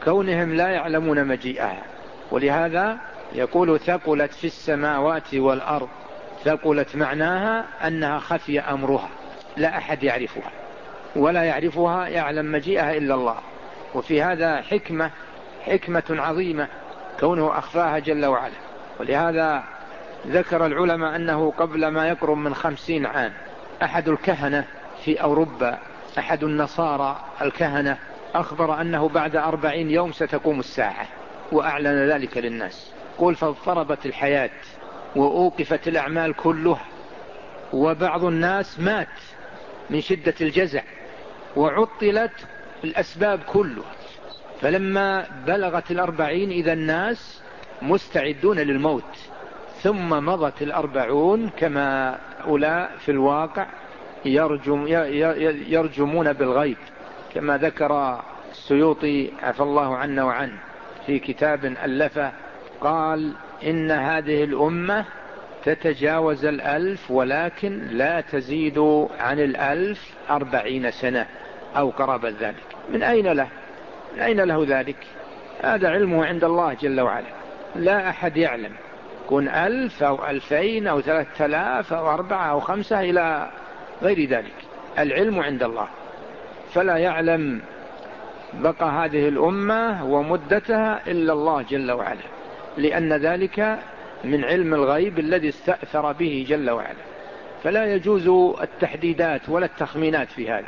كونهم لا يعلمون مجيئها. ولهذا يقول ثقلت في السماوات والأرض. ثقلت معناها أنها خفي أمرها، لا أحد يعرفها، ولا يعرفها يعلم مجيئها إلا الله. وفي هذا حكمة حكمة عظيمة كونه أخفاها جل وعلا. ولهذا ذكر العلماء أنه قبل ما يقرب من خمسين عام أحد الكهنة في أوروبا، أحد النصارى الكهنة، أخبر أنه بعد أربعين يوم ستقوم الساعة، وأعلن ذلك للناس. قل فاضطربت الحياة وأوقفت الأعمال كلها، وبعض الناس مات من شدة الجزع، وعطلت الأسباب كلها. فلما بلغت الأربعين إذا الناس مستعدون للموت، ثم مضت الأربعون كما أولى في الواقع يرجم يرجمون بالغيب، كما ذكر السيوطي عفى الله عنا وعنه في كتاب ألفه، قال إن هذه الأمة تتجاوز الألف ولكن لا تزيد عن الألف أربعين سنة أو قرابة ذلك. من أين له من أين له ذلك؟ هذا علمه عند الله جل وعلا، لا أحد يعلم. كن ألف أو ألفين أو ثلاثة آلاف أو أربعة أو خمسة إلى غير ذلك، العلم عند الله. فلا يعلم بقى هذه الأمة ومدتها إلا الله جل وعلا، لأن ذلك من علم الغيب الذي استأثر به جل وعلا. فلا يجوز التحديدات ولا التخمينات في هذا،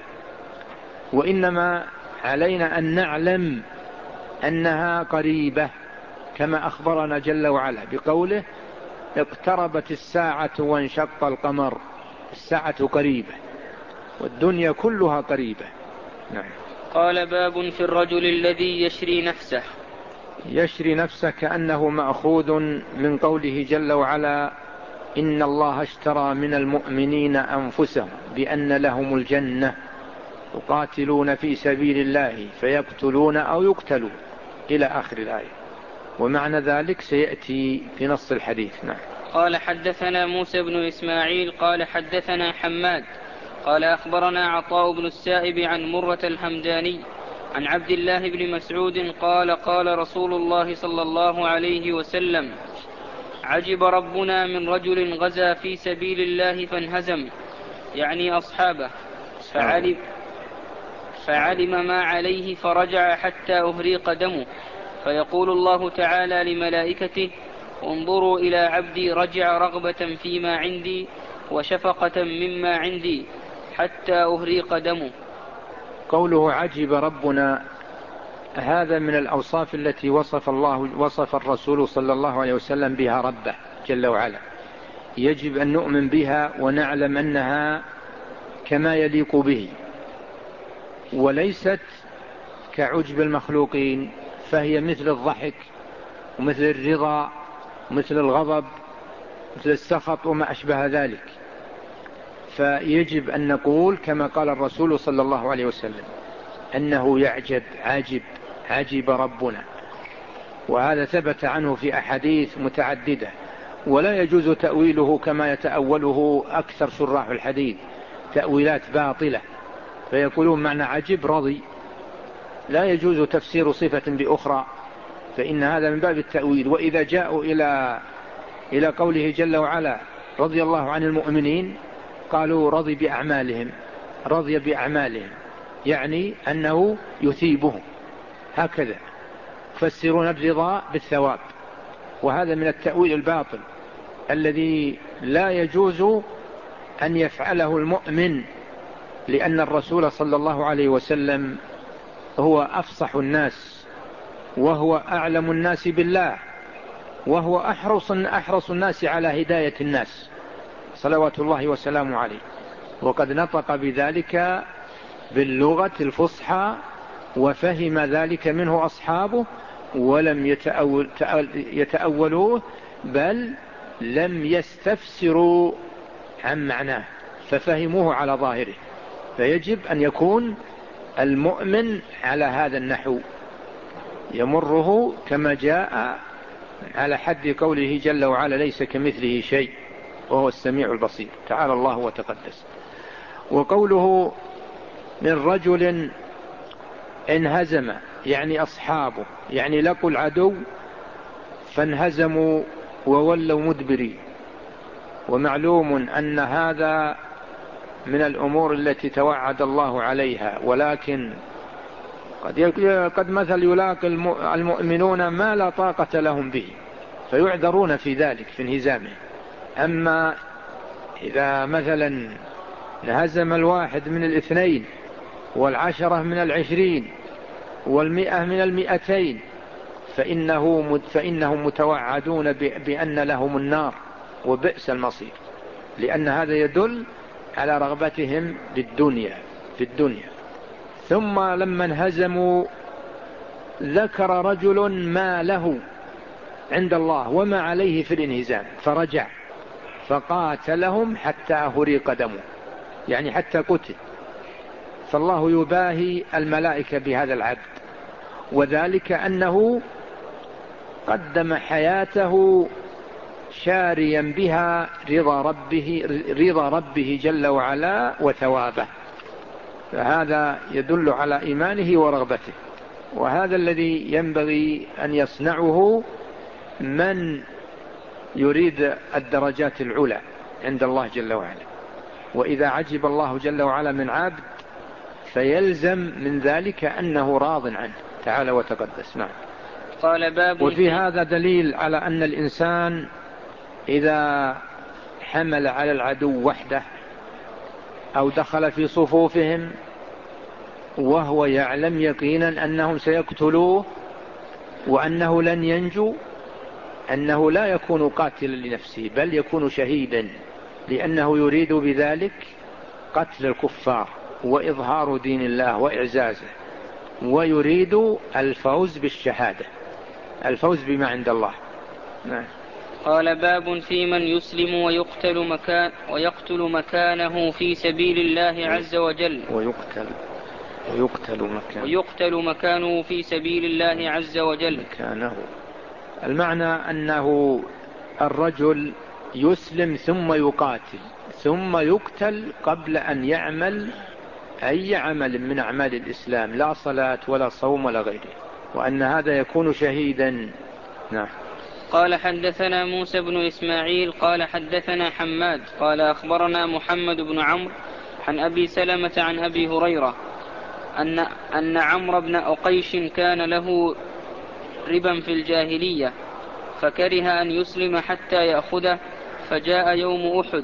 وإنما علينا أن نعلم أنها قريبة، كما أخبرنا جل وعلا بقوله اقتربت الساعة وانشق القمر. الساعة قريبة والدنيا كلها قريبة. نعم. قال باب في الرجل الذي يشري نفسه. يشري نفسه كأنه مأخوذ من قوله جل وعلا إن الله اشترى من المؤمنين أنفسهم بأن لهم الجنة يقاتلون في سبيل الله فيقتلون أو يقتلون إلى آخر الآية، ومعنى ذلك سيأتي في نص الحديث. نعم. قال حدثنا موسى بن إسماعيل قال حدثنا حماد قال أخبرنا عطاء بن السائب عن مرة الحمداني عن عبد الله بن مسعود قال قال رسول الله صلى الله عليه وسلم عجب ربنا من رجل غزا في سبيل الله فانهزم، يعني أصحابه، فعلم, فعلم ما عليه فرجع حتى أهريق دمه، فيقول الله تعالى لملائكته انظروا إلى عبدي رجع رغبة فيما عندي وشفقة مما عندي حتى أهريق دمه. قوله عجب ربنا هذا من الأوصاف التي وصف الله وصف الرسول صلى الله عليه وسلم بها ربه جل وعلا، يجب أن نؤمن بها ونعلم أنها كما يليق به، وليست كعجب المخلوقين، فهي مثل الضحك ومثل الرضا مثل الغضب مثل السخط وما أشبه ذلك. فيجب أن نقول كما قال الرسول صلى الله عليه وسلم أنه يعجب عجب عجب ربنا، وهذا ثبت عنه في أحاديث متعددة، ولا يجوز تأويله كما يتأوله أكثر شراح الحديث تأويلات باطلة، فيقولون معنى عجب رضي، لا يجوز تفسير صفة بأخرى، فإن هذا من باب التأويل. وإذا جاءوا إلى إلى قوله جل وعلا رضي الله عن المؤمنين قالوا رضي بأعمالهم رضي بأعمالهم، يعني أنه يثيبهم، هكذا فسرون الرضا بالثواب، وهذا من التأويل الباطل الذي لا يجوز أن يفعله المؤمن، لأن الرسول صلى الله عليه وسلم هو أفصح الناس وهو أعلم الناس بالله وهو أحرص, أحرص الناس على هداية الناس صلوات الله وسلامه عليه، وقد نطق بذلك باللغة الفصحى وفهم ذلك منه أصحابه ولم يتأول يتأولوه بل لم يستفسروا عن معناه ففهموه على ظاهره. فيجب أن يكون المؤمن على هذا النحو يمره كما جاء على حد قوله جل وعلا ليس كمثله شيء وهو السميع البصير، تعالى الله وتقدس. وقوله من رجل انهزم يعني أصحابه، يعني لقوا العدو فانهزموا وولوا مدبرين. ومعلوم أن هذا من الأمور التي توعد الله عليها، ولكن قد قد مثل يلاقي المؤمنون ما لا طاقة لهم به فيعذرون في ذلك في انهزامه. أما إذا مثلا انهزم الواحد من الاثنين والعشرة من العشرين والمئة من المئتين فإنه فإنهم متوعدون بأن لهم النار وبئس المصير، لأن هذا يدل على رغبتهم بالدنيا في الدنيا. ثم لما انهزموا ذكر رجل ما له عند الله وما عليه في الانهزام فرجع فقاتلهم حتى أهريق دمه، يعني حتى قتل. فالله يباهي الملائكة بهذا العبد، وذلك أنه قدم حياته شاريا بها رضا ربه, رضا ربه جل وعلا وثوابه، فهذا يدل على إيمانه ورغبته. وهذا الذي ينبغي أن يصنعه من يريد الدرجات العلى عند الله جل وعلا. وإذا عجب الله جل وعلا من عبد فيلزم من ذلك أنه راض عنه تعالى وتقدس. نعم. قال باب. وفي هذا دليل على أن الإنسان إذا حمل على العدو وحده أو دخل في صفوفهم وهو يعلم يقينا أنهم سيقتلوه وأنه لن ينجو، أنه لا يكون قاتلا لنفسه بل يكون شهيدا، لأنه يريد بذلك قتل الكفار وإظهار دين الله وإعزازه، ويريد الفوز بالشهادة، الفوز بما عند الله. نعم. قال باب في من يسلم ويقتل مكان ويقتل مكانه في سبيل الله عز وجل. ويقتل ويقتل مكانه ويقتل مكانه في سبيل الله عز وجل. مكانه المعنى أنه الرجل يسلم ثم يقاتل ثم يقتل قبل أن يعمل أي عمل من أعمال الإسلام، لا صلاة ولا صوم ولا غيره، وأن هذا يكون شهيدا. نعم. قال حدثنا موسى بن إسماعيل قال حدثنا حماد قال أخبرنا محمد بن عمرو عن أبي سلمة عن أبي هريرة أن, أن عمرو بن أقيش كان له ربا في الجاهلية فكره أن يسلم حتى يأخذه، فجاء يوم أحد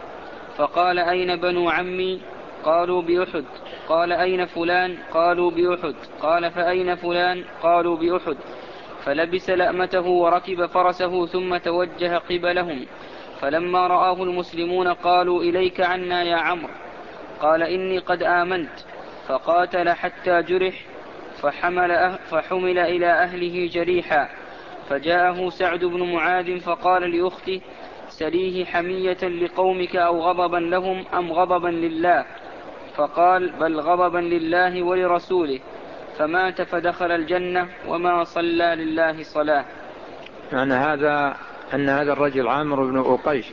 فقال أين بنو عمي؟ قالوا بأحد. قال أين فلان؟ قالوا بأحد. قال فأين فلان؟ قالوا بأحد. فلبس لأمته وركب فرسه ثم توجه قبلهم، فلما رآه المسلمون قالوا إليك عنا يا عمرو. قال إني قد آمنت، فقاتل حتى جرح فحمل, أه فحمل إلى أهله جريحا، فجاءه سعد بن معاذ فقال لأخته سليه حمية لقومك أو غضبا لهم أم غضبا لله؟ فقال بل غضبا لله ولرسوله، فمات فدخل الجنة وما صلى لله صلاة. معنى هذا أن هذا الرجل عامر بن أقيش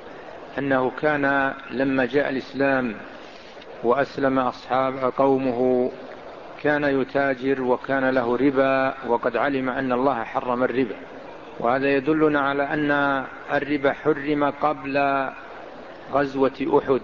أنه كان لما جاء الإسلام وأسلم أصحاب قومه كان يتاجر وكان له ربا، وقد علم أن الله حرم الربا، وهذا يدلنا على أن الربا حرم قبل غزوة أحد،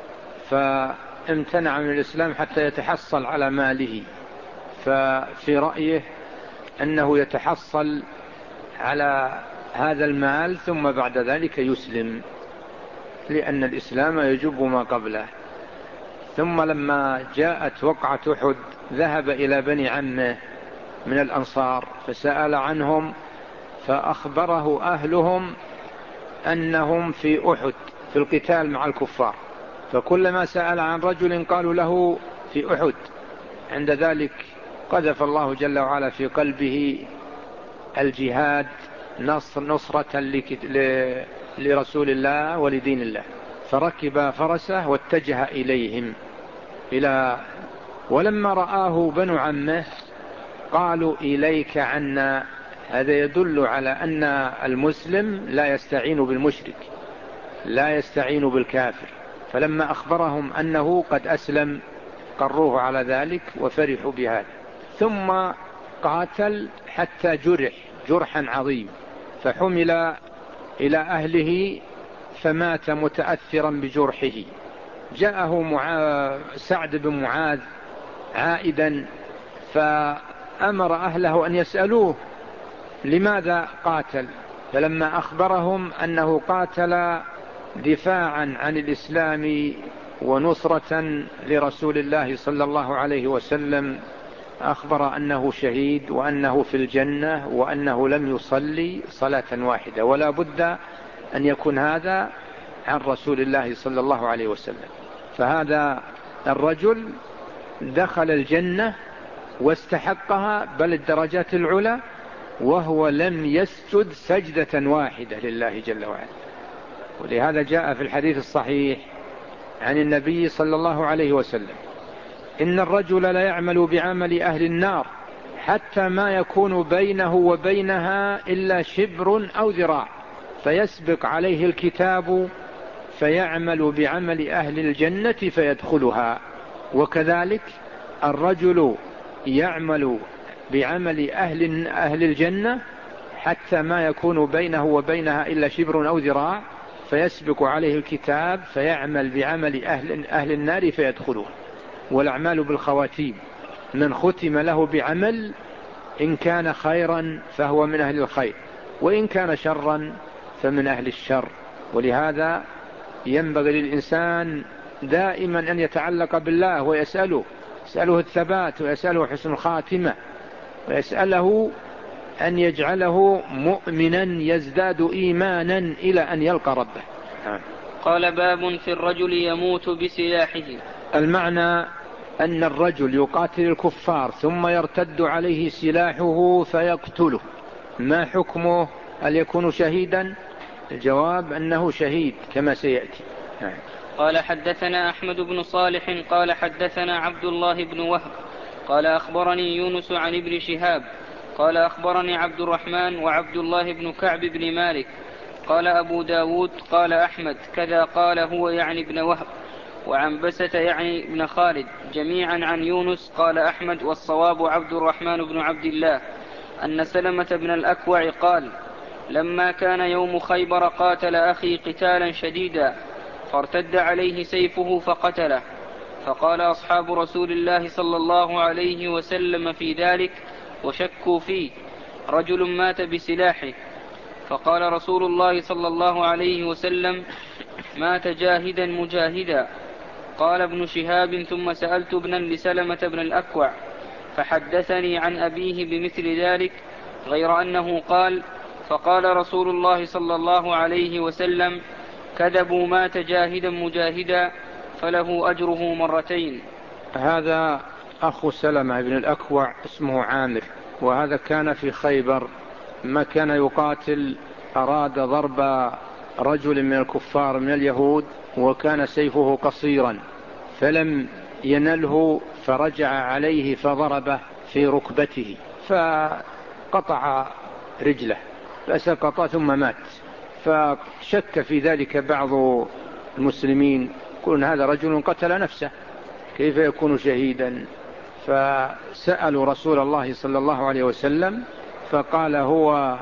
فامتنع من الإسلام حتى يتحصل على ماله. ففي رأيه أنه يتحصل على هذا المال ثم بعد ذلك يسلم، لأن الإسلام يجب ما قبله. ثم لما جاءت وقعة أحد ذهب إلى بني عمه من الأنصار فسأل عنهم، فأخبره أهلهم أنهم في أحد في القتال مع الكفار، فكلما سأل عن رجل قالوا له في أحد. عند ذلك قذف الله جل وعلا في قلبه الجهاد نصر نصرة لرسول الله ولدين الله، فركب فرسه واتجه إليهم إلى ولما رآه بنو عمه قالوا إليك عنا. هذا يدل على أن المسلم لا يستعين بالمشرك، لا يستعين بالكافر. فلما أخبرهم أنه قد أسلم قروه على ذلك وفرحوا بهذا. ثم قاتل حتى جرح جرحا عظيم، فحمل إلى أهله فمات متأثرا بجرحه. جاءه معا... سعد بن معاذ عائدا فأمر أهله أن يسألوه لماذا قاتل، فلما أخبرهم أنه قاتل دفاعا عن الإسلام ونصرة لرسول الله صلى الله عليه وسلم أخبر أنه شهيد وأنه في الجنة وأنه لم يصلي صلاة واحدة، ولا بد أن يكون هذا عن رسول الله صلى الله عليه وسلم. فهذا الرجل دخل الجنة واستحقها بل الدرجات العلى، وهو لم يسجد سجدة واحدة لله جل وعلا. ولهذا جاء في الحديث الصحيح عن النبي صلى الله عليه وسلم: إن الرجل لا يعمل بعمل أهل النار حتى ما يكون بينه وبينها إلا شبر أو ذراع، فيسبق عليه الكتاب فيعمل بعمل أهل الجنة فيدخلها. وكذلك الرجل يعمل بعمل أهل, أهل الجنة حتى ما يكون بينه وبينها إلا شبر أو ذراع، فيسبق عليه الكتاب فيعمل بعمل أهل, أهل النار فيدخلها. والأعمال بالخواتيم، من ختم له بعمل إن كان خيرا فهو من أهل الخير، وإن كان شرا فمن أهل الشر. ولهذا ينبغي للإنسان دائما أن يتعلق بالله ويسأله يسأله الثبات ويسأله حسن الخاتمة، ويسأله أن يجعله مؤمنا يزداد إيمانا إلى أن يلقى ربه. قال: باب في الرجل يموت بسلاحه. المعنى أن الرجل يقاتل الكفار ثم يرتد عليه سلاحه فيقتله، ما حكمه؟ هل يكون شهيدا؟ الجواب أنه شهيد كما سيأتي. قال: حدثنا أحمد بن صالح قال حدثنا عبد الله بن وهب قال أخبرني يونس عن ابن شهاب قال أخبرني عبد الرحمن وعبد الله بن كعب بن مالك قال أبو داود قال أحمد كذا قال هو يعني ابن وهب، وعن بسة يعني ابن خالد، جميعا عن يونس قال أحمد، والصواب عبد الرحمن بن عبد الله أن سلمة بن الأكوع قال: لما كان يوم خيبر قاتل أخي قتالا شديدا فارتد عليه سيفه فقتله، فقال أصحاب رسول الله صلى الله عليه وسلم في ذلك وشكوا فيه: رجل مات بسلاحه. فقال رسول الله صلى الله عليه وسلم: مات جاهدا مجاهدا. قال ابن شهاب: ثم سألت ابنا لسلمة بن الأكوع فحدثني عن أبيه بمثل ذلك، غير أنه قال: فقال رسول الله صلى الله عليه وسلم: كذبوا، مات جاهدا مجاهدا فله أجره مرتين. هذا أخو سلمة بن الأكوع اسمه عامر، وهذا كان في خيبر ما كان يقاتل، أراد ضرب رجل من الكفار من اليهود وكان سيفه قصيرا فلم ينله، فرجع عليه فضربه في ركبته فقطع رجله فسقط ثم مات. فشك في ذلك بعض المسلمين، يقولون هذا رجل قتل نفسه كيف يكون شهيدا؟ فسألوا رسول الله صلى الله عليه وسلم فقال: هو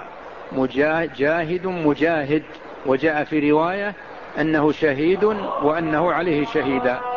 جاهد مجاهد، وجاء في رواية أنه شهيد وأنه عليه شهيدا.